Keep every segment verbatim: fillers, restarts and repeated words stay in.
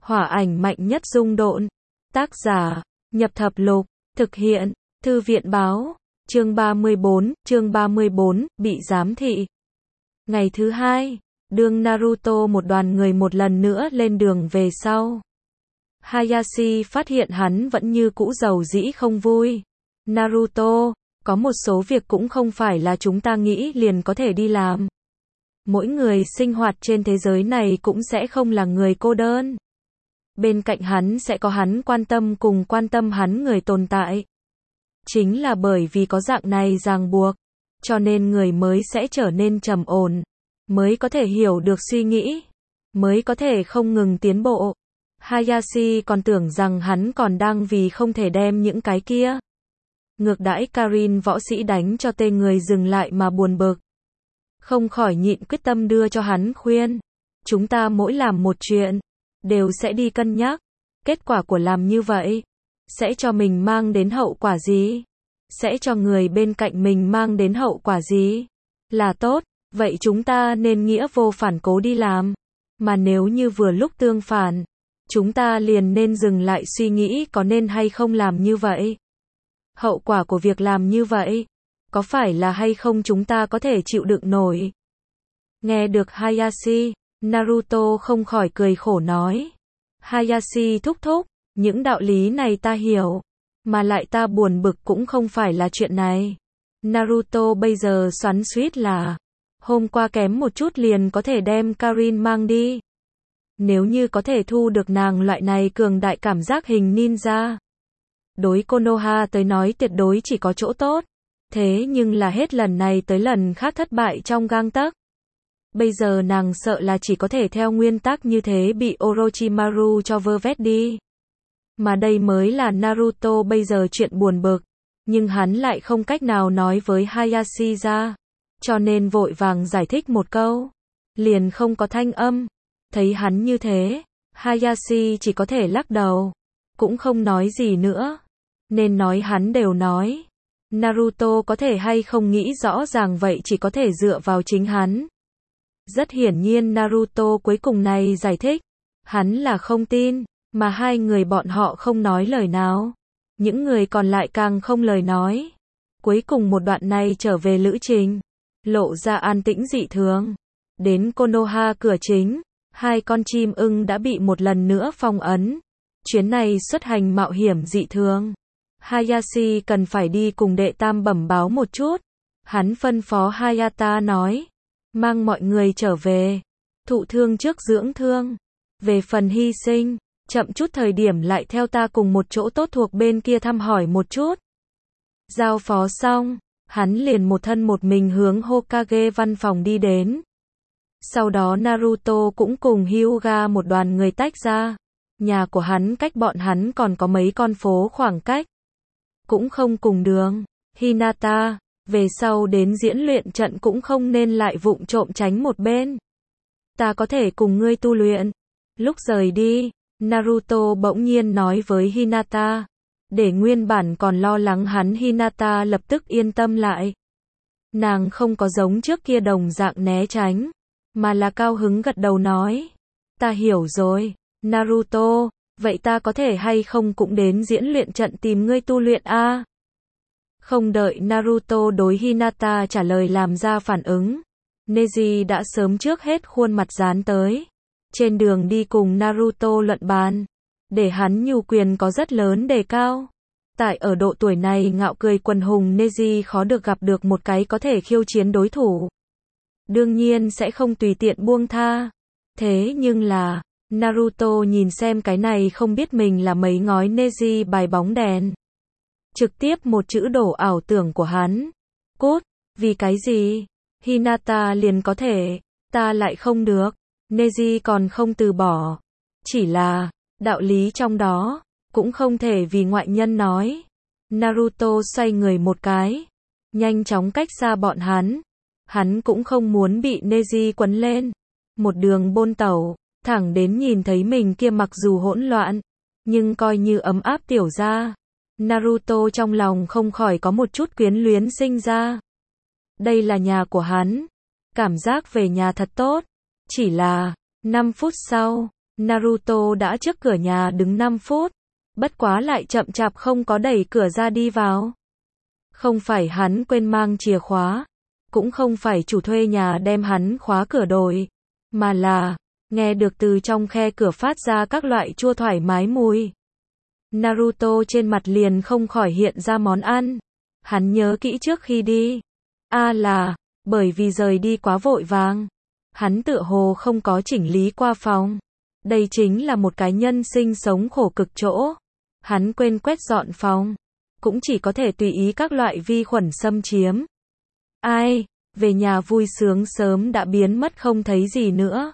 Hỏa ảnh mạnh nhất dung độn. Tác giả, Nhập Thập Lục. Thực hiện, Thư viện báo. Chương ba mươi bốn, chương ba mươi bốn, bị giám thị. Ngày thứ hai, đương Naruto một đoàn người một lần nữa lên đường về sau. Hayashi phát hiện hắn vẫn như cũ giàu dĩ không vui. Naruto, có một số việc cũng không phải là chúng ta nghĩ liền có thể đi làm. Mỗi người sinh hoạt trên thế giới này cũng sẽ không là người cô đơn. Bên cạnh hắn sẽ có hắn quan tâm cùng quan tâm hắn người tồn tại. Chính là bởi vì có dạng này ràng buộc, cho nên người mới sẽ trở nên trầm ổn, mới có thể hiểu được suy nghĩ, mới có thể không ngừng tiến bộ. Hayashi còn tưởng rằng hắn còn đang vì không thể đem những cái kia ngược đãi Karin võ sĩ đánh cho tê người dừng lại mà buồn bực. Không khỏi nhịn quyết tâm đưa cho hắn khuyên. Chúng ta mỗi làm một chuyện, đều sẽ đi cân nhắc. Kết quả của làm như vậy, sẽ cho mình mang đến hậu quả gì? Sẽ cho người bên cạnh mình mang đến hậu quả gì? Là tốt, vậy chúng ta nên nghĩa vô phản cố đi làm. Mà nếu như vừa lúc tương phản, chúng ta liền nên dừng lại suy nghĩ có nên hay không làm như vậy. Hậu quả của việc làm như vậy, có phải là hay không chúng ta có thể chịu đựng nổi? Nghe được Hayashi, Naruto không khỏi cười khổ nói. Hayashi thúc thúc, những đạo lý này ta hiểu, mà lại ta buồn bực cũng không phải là chuyện này. Naruto bây giờ xoắn xuýt là, hôm qua kém một chút liền có thể đem Karin mang đi. Nếu như có thể thu được nàng loại này cường đại cảm giác hình ninja, đối Konoha tới nói tuyệt đối chỉ có chỗ tốt. Thế nhưng là hết lần này tới lần khác thất bại trong gang tấc. Bây giờ nàng sợ là chỉ có thể theo nguyên tắc như thế bị Orochimaru cho vơ vét đi. Mà đây mới là Naruto bây giờ chuyện buồn bực. Nhưng hắn lại không cách nào nói với Hayashi ra. Cho nên vội vàng giải thích một câu. Liền không có thanh âm. Thấy hắn như thế, Hayashi chỉ có thể lắc đầu. Cũng không nói gì nữa. Nên nói hắn đều nói. Naruto có thể hay không nghĩ rõ ràng vậy chỉ có thể dựa vào chính hắn. Rất hiển nhiên Naruto cuối cùng này giải thích, hắn là không tin, mà hai người bọn họ không nói lời nào. Những người còn lại càng không lời nói. Cuối cùng một đoạn này trở về lữ trình, lộ ra an tĩnh dị thường. Đến Konoha cửa chính, hai con chim ưng đã bị một lần nữa phong ấn. Chuyến này xuất hành mạo hiểm dị thường. Hayashi cần phải đi cùng đệ tam bẩm báo một chút. Hắn phân phó Hayata nói, mang mọi người trở về, thụ thương trước dưỡng thương. Về phần hy sinh, chậm chút thời điểm lại theo ta cùng một chỗ tốt thuộc bên kia thăm hỏi một chút. Giao phó xong, hắn liền một thân một mình hướng Hokage văn phòng đi đến. Sau đó Naruto cũng cùng Hyuga một đoàn người tách ra. Nhà của hắn cách bọn hắn còn có mấy con phố khoảng cách. Cũng không cùng đường. Hinata, về sau đến diễn luyện trận cũng không nên lại vụng trộm tránh một bên. Ta có thể cùng ngươi tu luyện. Lúc rời đi, Naruto bỗng nhiên nói với Hinata. Để nguyên bản còn lo lắng hắn Hinata lập tức yên tâm lại. Nàng không có giống trước kia đồng dạng né tránh, mà là cao hứng gật đầu nói. Ta hiểu rồi, Naruto, vậy ta có thể hay không cũng đến diễn luyện trận tìm ngươi tu luyện a? À? Không đợi Naruto đối Hinata trả lời làm ra phản ứng, Neji đã sớm trước hết khuôn mặt dán tới. Trên đường đi cùng Naruto luận bàn, để hắn nhu quyền có rất lớn đề cao. Tại ở độ tuổi này ngạo cười quần hùng Neji khó được gặp được một cái có thể khiêu chiến đối thủ. Đương nhiên sẽ không tùy tiện buông tha. Thế nhưng là, Naruto nhìn xem cái này không biết mình là mấy ngói Neji bài bóng đèn. Trực tiếp một chữ đổ ảo tưởng của hắn. Cút, vì cái gì? Hinata liền có thể, ta lại không được. Neji còn không từ bỏ. Chỉ là, đạo lý trong đó, cũng không thể vì ngoại nhân nói. Naruto xoay người một cái, nhanh chóng cách xa bọn hắn. Hắn cũng không muốn bị Neji quấn lên. Một đường bôn tẩu, thẳng đến nhìn thấy mình kia mặc dù hỗn loạn, nhưng coi như ấm áp tiểu gia. Naruto trong lòng không khỏi có một chút quyến luyến sinh ra. Đây là nhà của hắn. Cảm giác về nhà thật tốt. Chỉ là, năm phút sau, Naruto đã trước cửa nhà đứng năm phút, bất quá lại chậm chạp không có đẩy cửa ra đi vào. Không phải hắn quên mang chìa khóa, cũng không phải chủ thuê nhà đem hắn khóa cửa đổi, mà là nghe được từ trong khe cửa phát ra các loại chua thoải mái mùi. Naruto trên mặt liền không khỏi hiện ra món ăn. Hắn nhớ kỹ trước khi đi. A à là, bởi vì rời đi quá vội vàng. Hắn tựa hồ không có chỉnh lý qua phòng. Đây chính là một cái nhân sinh sống khổ cực chỗ. Hắn quên quét dọn phòng. Cũng chỉ có thể tùy ý các loại vi khuẩn xâm chiếm. Ai, về nhà vui sướng sớm đã biến mất không thấy gì nữa.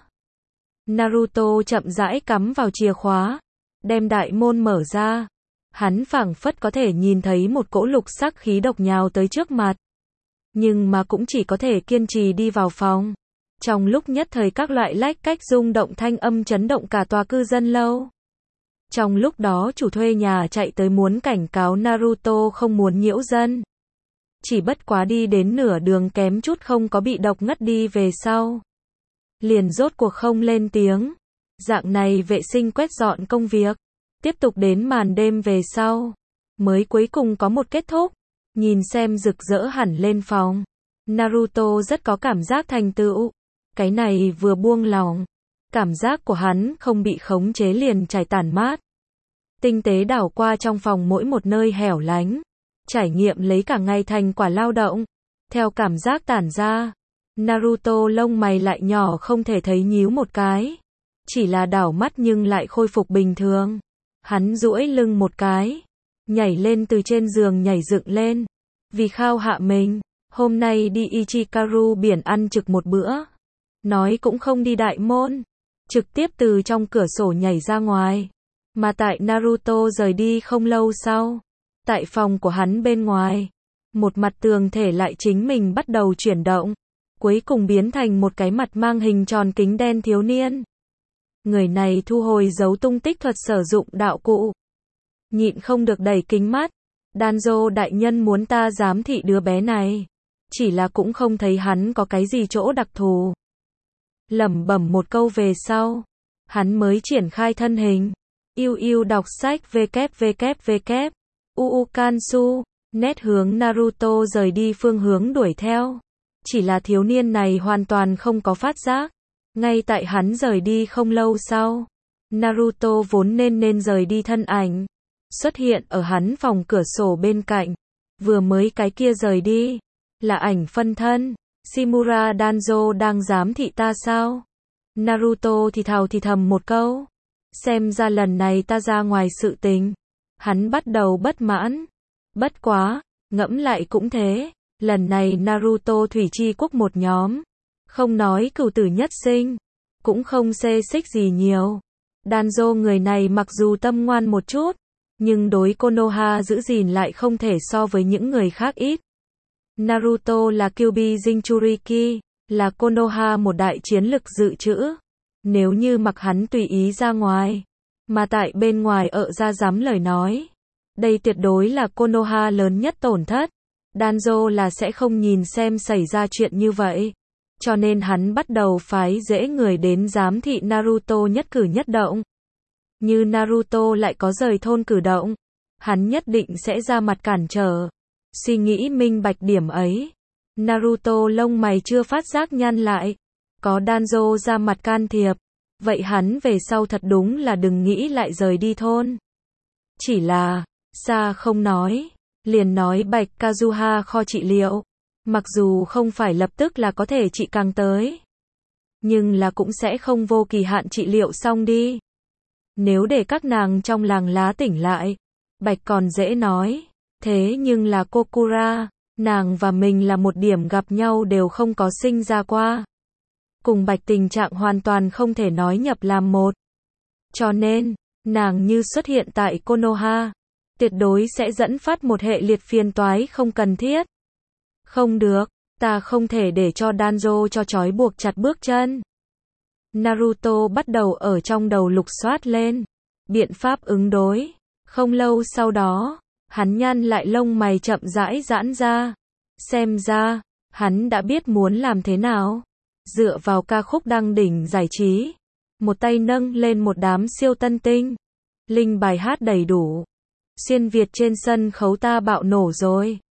Naruto chậm rãi cắm vào chìa khóa, đem đại môn mở ra. Hắn phảng phất có thể nhìn thấy một cỗ lục sắc khí độc nhào tới trước mặt. Nhưng mà cũng chỉ có thể kiên trì đi vào phòng. Trong lúc nhất thời các loại lách cách rung động thanh âm chấn động cả tòa cư dân lâu. Trong lúc đó chủ thuê nhà chạy tới muốn cảnh cáo Naruto không muốn nhiễu dân. Chỉ bất quá đi đến nửa đường kém chút không có bị độc ngất đi về sau. Liền rốt cuộc không lên tiếng. Dạng này vệ sinh quét dọn công việc. Tiếp tục đến màn đêm về sau. Mới cuối cùng có một kết thúc. Nhìn xem rực rỡ hẳn lên phòng. Naruto rất có cảm giác thành tựu. Cái này vừa buông lòng. Cảm giác của hắn không bị khống chế liền trải tản mát. Tinh tế đảo qua trong phòng mỗi một nơi hẻo lánh. Trải nghiệm lấy cả ngày thành quả lao động. Theo cảm giác tản ra. Naruto lông mày lại nhỏ không thể thấy nhíu một cái. Chỉ là đảo mắt nhưng lại khôi phục bình thường. Hắn duỗi lưng một cái. Nhảy lên từ trên giường nhảy dựng lên. Vì khao hạ mình. Hôm nay đi Ichikaru biển ăn trực một bữa. Nói cũng không đi đại môn. Trực tiếp từ trong cửa sổ nhảy ra ngoài. Mà tại Naruto rời đi không lâu sau. Tại phòng của hắn bên ngoài. Một mặt tường thể lại chính mình bắt đầu chuyển động. Cuối cùng biến thành một cái mặt mang hình tròn kính đen thiếu niên. Người này thu hồi dấu tung tích thuật sử dụng đạo cụ. Nhịn không được đẩy kính mắt. Danzo đại nhân muốn ta giám thị đứa bé này. Chỉ là cũng không thấy hắn có cái gì chỗ đặc thù. Lẩm bẩm một câu về sau. Hắn mới triển khai thân hình. Yêu yêu đọc sách www. Uukansu. Nét hướng Naruto rời đi phương hướng đuổi theo. Chỉ là thiếu niên này hoàn toàn không có phát giác. Ngay tại hắn rời đi không lâu sau. Naruto vốn nên nên rời đi thân ảnh. Xuất hiện ở hắn phòng cửa sổ bên cạnh. Vừa mới cái kia rời đi. Là ảnh phân thân. Shimura Danzo đang giám thị ta sao? Naruto thì thào thì thầm một câu. Xem ra lần này ta ra ngoài sự tình. Hắn bắt đầu bất mãn. Bất quá, ngẫm lại cũng thế. Lần này Naruto thủy chi quốc một nhóm. Không nói cửu tử nhất sinh. Cũng không xê xích gì nhiều. Danzo người này mặc dù tâm ngoan một chút. Nhưng đối Konoha giữ gìn lại không thể so với những người khác ít. Naruto là Kyuubi Jinchuriki. Là Konoha một đại chiến lực dự trữ. Nếu như mặc hắn tùy ý ra ngoài. Mà tại bên ngoài ợ ra dám lời nói. Đây tuyệt đối là Konoha lớn nhất tổn thất. Danzo là sẽ không nhìn xem xảy ra chuyện như vậy. Cho nên hắn bắt đầu phái dễ người đến giám thị Naruto nhất cử nhất động. Như Naruto lại có rời thôn cử động. Hắn nhất định sẽ ra mặt cản trở. Suy nghĩ minh bạch điểm ấy. Naruto lông mày chưa phát giác nhăn lại. Có Danzo ra mặt can thiệp. Vậy hắn về sau thật đúng là đừng nghĩ lại rời đi thôn. Chỉ là, xa không nói. Liền nói Bạch Kazuha kho trị liệu. Mặc dù không phải lập tức là có thể trị càng tới. Nhưng là cũng sẽ không vô kỳ hạn trị liệu xong đi. Nếu để các nàng trong làng lá tỉnh lại. Bạch còn dễ nói. Thế nhưng là Kokura. Nàng và mình là một điểm gặp nhau đều không có sinh ra qua. Cùng Bạch tình trạng hoàn toàn không thể nói nhập làm một. Cho nên, nàng như xuất hiện tại Konoha. Tuyệt đối sẽ dẫn phát một hệ liệt phiền toái không cần thiết. Không được, ta không thể để cho Danzo cho trói buộc chặt bước chân. Naruto bắt đầu ở trong đầu lục soát lên. Biện pháp ứng đối. Không lâu sau đó, hắn nhăn lại lông mày chậm rãi giãn ra. Xem ra, hắn đã biết muốn làm thế nào. Dựa vào ca khúc đăng đỉnh giải trí. một tay nâng lên một đám siêu tân tinh. Linh bài hát đầy đủ. Xuyên Việt trên sân khấu ta bạo nổ rồi.